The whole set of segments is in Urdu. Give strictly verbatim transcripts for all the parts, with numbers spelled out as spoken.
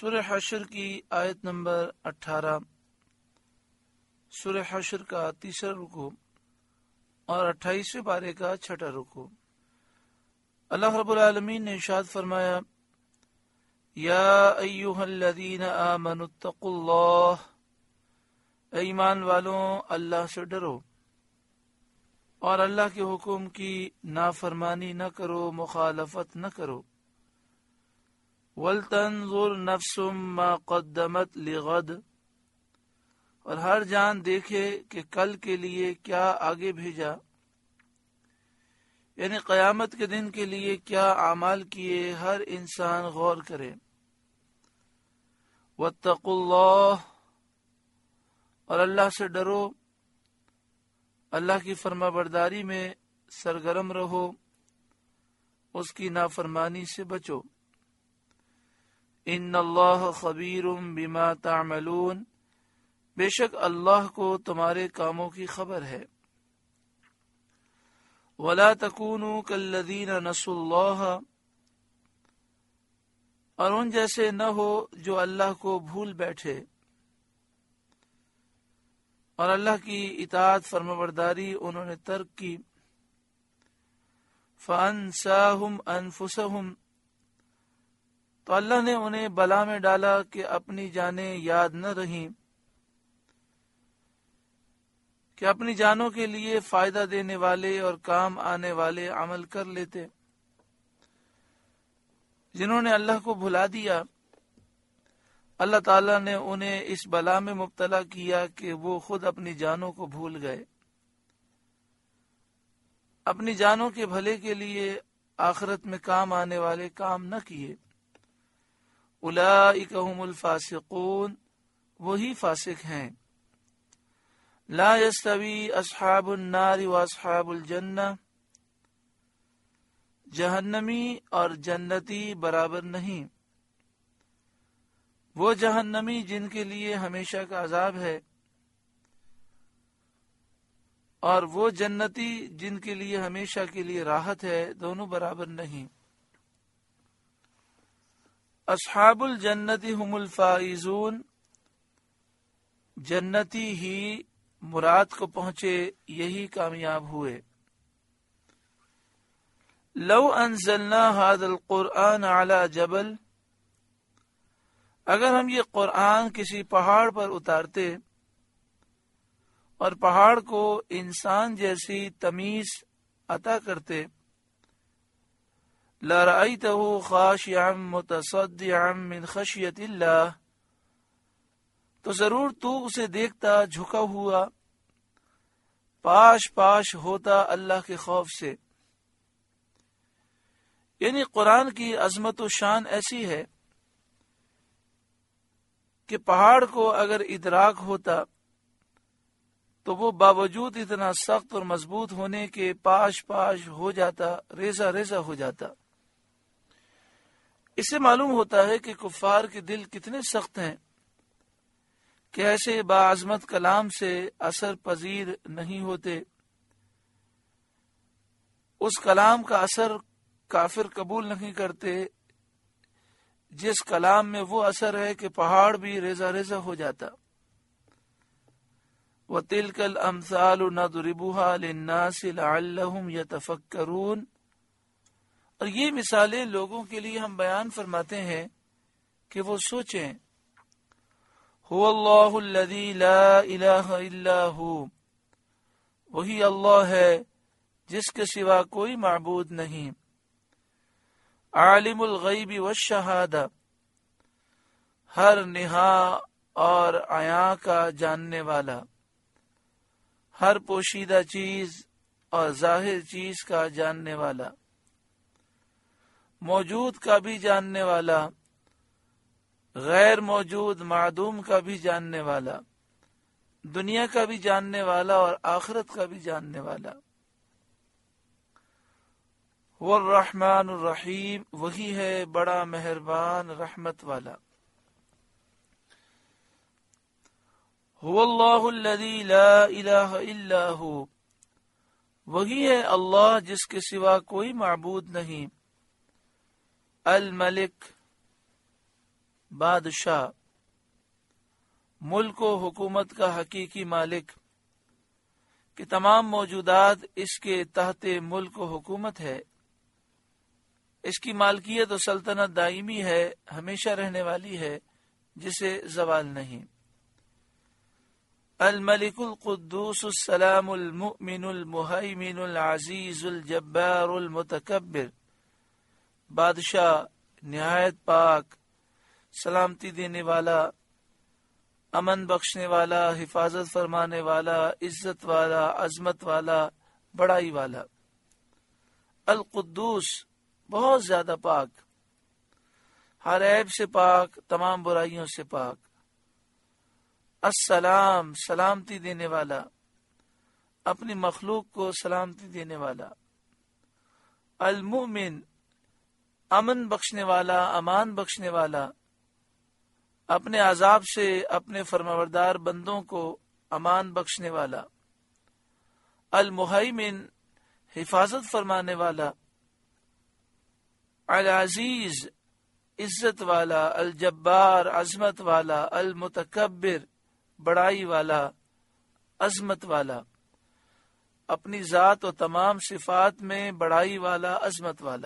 سورہ حشر کی آیت نمبر اٹھارہ، سورہ حشر کا تیسرا رکوع اور اٹھائیسویں پارے کا چھٹا رکوع۔ اللہ رب العالمین نے ارشاد فرمایا، یا ایھا الذین آمنوا اتقوا اللہ، اے ایمان والوں اللہ سے ڈرو اور اللہ کے حکم کی نافرمانی نہ کرو، مخالفت نہ کرو۔ وَلْتَنظُرْ نَفْسٌ مَّا قَدَّمَتْ لِغَدٍ، اور ہر جان دیکھے کہ کل کے لیے کیا آگے بھیجا، یعنی قیامت کے دن کے لیے کیا اعمال کیے، ہر انسان غور کرے۔ وَاتَّقُوا اللَّهَ، اور اللہ سے ڈرو، اللہ کی فرما برداری میں سرگرم رہو، اس کی نافرمانی سے بچو۔ ان اللہ خبیر بما تعملون، بے شک اللہ کو تمہارے کاموں کی خبر ہے۔ ولا تکونوا کالذین نسوا اللہ، اور ان جیسے نہ ہو جو اللہ کو بھول بیٹھے اور اللہ کی اطاعت فرمانبرداری انہوں نے ترک کی۔ فانساہم انفسہم، تو اللہ نے انہیں بلا میں ڈالا کہ اپنی جانیں یاد نہ رہیں، کہ اپنی جانوں کے لیے فائدہ دینے والے اور کام آنے والے عمل کر لیتے۔ جنہوں نے اللہ کو بھلا دیا، اللہ تعالیٰ نے انہیں اس بلا میں مبتلا کیا کہ وہ خود اپنی جانوں کو بھول گئے، اپنی جانوں کے بھلے کے لیے آخرت میں کام آنے والے کام نہ کیے۔ اولئک هم الفاسقون، وہی فاسق ہیں۔ لا یستوی اصحاب النار واصحاب الجنہ، جہنمی اور جنتی برابر نہیں۔ وہ جہنمی جن کے لیے ہمیشہ کا عذاب ہے، اور وہ جنتی جن کے لیے ہمیشہ کے لیے راحت ہے، دونوں برابر نہیں۔ اصحاب الجنت هم الفائزون، جنتی ہی مراد کو پہنچے، یہی کامیاب ہوئے۔ لو انزلنا هذا القرآن على جبل، اگر ہم یہ قرآن کسی پہاڑ پر اتارتے اور پہاڑ کو انسان جیسی تمیز عطا کرتے، لَرَأَيْتَهُ خَاشِعًا مُتَصَدِّعًا مِّنْ خَشْيَةِ اللَّهِ، تو ضرور تو اسے دیکھتا جھکا ہوا، پاش پاش ہوتا اللہ کے خوف سے۔ یعنی قرآن کی عظمت و شان ایسی ہے کہ پہاڑ کو اگر ادراک ہوتا تو وہ باوجود اتنا سخت اور مضبوط ہونے کے پاش پاش ہو جاتا، ریزہ ریزہ ہو جاتا۔ اس سے معلوم ہوتا ہے کہ کفار کے دل کتنے سخت ہیں کہ ایسے باعظمت کلام سے اثر پذیر نہیں ہوتے۔ اس کلام کا اثر کافر قبول نہیں کرتے جس کلام میں وہ اثر ہے کہ پہاڑ بھی ریزہ ریزہ ہو جاتا۔ وَتِلْكَ الْأَمْثَالُ نَضْرِبُهَا لِلنَّاسِ لَعَلَّهُمْ يَتَفَكَّرُونَ، اور یہ مثالیں لوگوں کے لیے ہم بیان فرماتے ہیں کہ وہ سوچیں۔ هُوَ اللَّهُ الَّذِي لَا إِلَٰهَ إِلَّا هُوَ، وہی اللہ ہے جس کے سوا کوئی معبود نہیں۔ عالم الغیب والشہادہ، ہر نہا اور عیاں کا جاننے والا، ہر پوشیدہ چیز اور ظاہر چیز کا جاننے والا، موجود کا بھی جاننے والا، غیر موجود معدوم کا بھی جاننے والا، دنیا کا بھی جاننے والا اور آخرت کا بھی جاننے والا۔ والرحمن الرحیم، وہی ہے بڑا مہربان رحمت والا۔ هو اللہ الذی لا الہ الا ہو، وہی ہے اللہ جس کے سوا کوئی معبود نہیں۔ الملک، بادشاہ، ملک و حکومت کا حقیقی مالک کہ تمام موجودات اس کے تحت ملک و حکومت ہے، اس کی مالکیت و سلطنت دائمی ہے، ہمیشہ رہنے والی ہے، جسے زوال نہیں۔ الملک القدوس السلام المؤمن المہیمن العزیز الجبار المتکبر، بادشاہ نہایت پاک، سلامتی دینے والا، امن بخشنے والا، حفاظت فرمانے والا، عزت والا، عظمت والا، بڑائی والا۔ القدوس بہت زیادہ پاک، ہر عیب سے پاک، تمام برائیوں سے پاک۔ السلام سلامتی دینے والا، اپنی مخلوق کو سلامتی دینے والا۔ المؤمن امن بخشنے والا، امان بخشنے والا، اپنے عذاب سے اپنے فرمانبردار بندوں کو امان بخشنے والا۔ المہیمن حفاظت فرمانے والا۔ العزیز عزت والا، الجبار عظمت والا، المتکبر بڑائی والا، عظمت والا، اپنی ذات و تمام صفات میں بڑائی والا، عظمت والا۔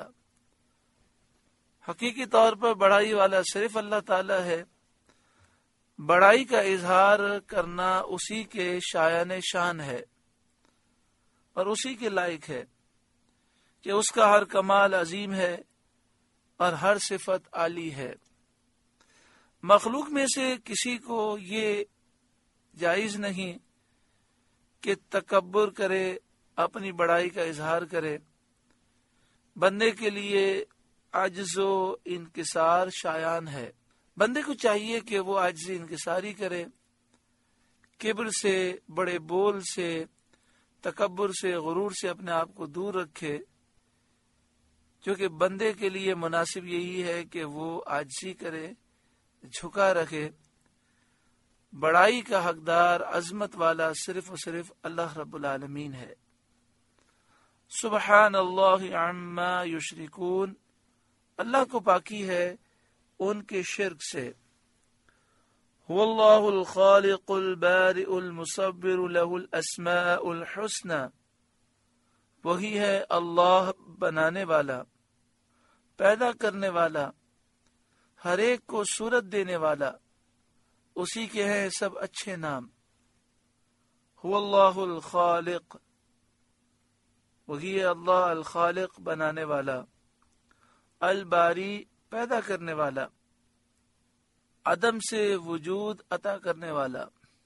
حقیقی طور پر بڑائی والا صرف اللہ تعالی ہے۔ بڑائی کا اظہار کرنا اسی کے شایان شان ہے اور اسی کے لائق ہے کہ اس کا ہر کمال عظیم ہے اور ہر صفت عالی ہے۔ مخلوق میں سے کسی کو یہ جائز نہیں کہ تکبر کرے، اپنی بڑائی کا اظہار کرے۔ بندے کے لیے عجز و انکسار شایان ہے۔ بندے کو چاہیے کہ وہ عاجزی انکساری کرے، کبر سے، بڑے بول سے، تکبر سے، غرور سے اپنے آپ کو دور رکھے، کیونکہ بندے کے لیے مناسب یہی ہے کہ وہ عاجزی کرے، جھکا رکھے۔ بڑائی کا حقدار، عظمت والا صرف و صرف اللہ رب العالمین ہے۔ سبحان اللہ عما یشرکون، اللہ کو پاکی ہے ان کے شرک سے۔ هو اللہ الخالق البارئ المصور له الاسماء الحسنى، وہی ہے اللہ بنانے والا، پیدا کرنے والا، ہر ایک کو صورت دینے والا، اسی کے ہیں سب اچھے نام۔ هو اللہ الخالق، وہی ہے اللہ الخالق بنانے والا، الباری پیدا کرنے والا، عدم سے وجود عطا کرنے والا،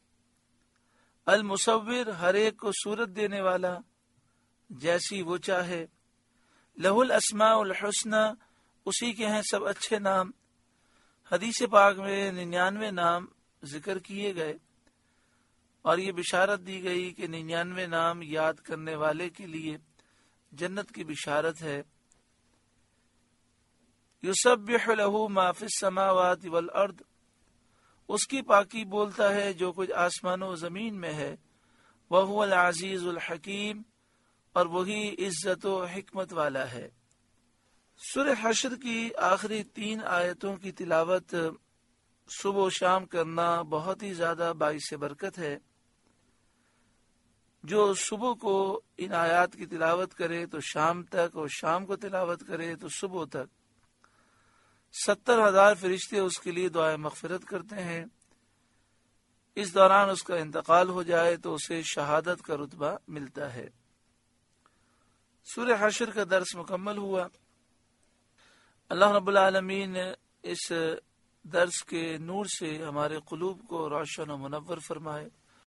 المصور ہر ایک کو صورت دینے والا جیسی وہ چاہے، لہ الاسماء الحسنى اسی کے ہیں سب اچھے نام۔ حدیث پاک میں ننانوے نام ذکر کیے گئے اور یہ بشارت دی گئی کہ ننانوے نام یاد کرنے والے کے لیے جنت کی بشارت ہے۔ یسبح لہ ما فی السماوات والارض، اس کی پاکی بولتا ہے جو کچھ آسمان و زمین میں ہے۔ وہو العزیز الحکیم، اور وہی عزت و حکمت والا ہے۔ سورہ حشر کی آخری تین آیتوں کی تلاوت صبح و شام کرنا بہت ہی زیادہ باعث برکت ہے۔ جو صبح کو ان آیات کی تلاوت کرے تو شام تک، اور شام کو تلاوت کرے تو صبح تک، ستر ہزار فرشتے اس کے لیے دعائیں مغفرت کرتے ہیں۔ اس دوران اس کا انتقال ہو جائے تو اسے شہادت کا رتبہ ملتا ہے۔ سورہ حشر کا درس مکمل ہوا۔ اللہ رب العالمین اس درس کے نور سے ہمارے قلوب کو روشن و منور فرمائے۔